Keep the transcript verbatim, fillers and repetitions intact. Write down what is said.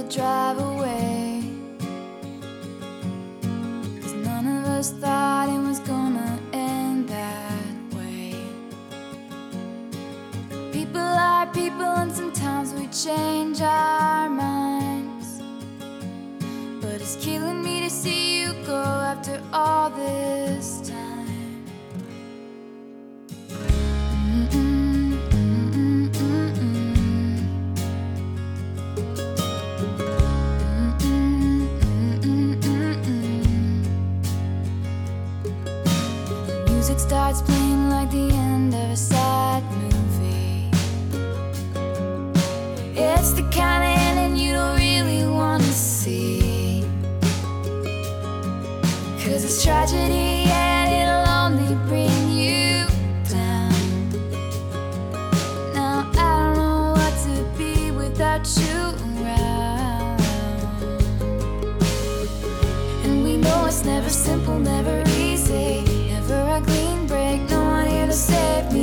to drive away, 'cause none of us thought it was gonna end that way. People are people, and sometimes we change our minds, but it's killing me to see you go after all this time. Music starts playing like the end of a sad movie. It's the kind of ending you don't really want to see, 'cause it's tragedy and it'll only bring you down. Now I don't know what to be without you around, and we know it's never simple, never easy, never a clean break, no one here to save me.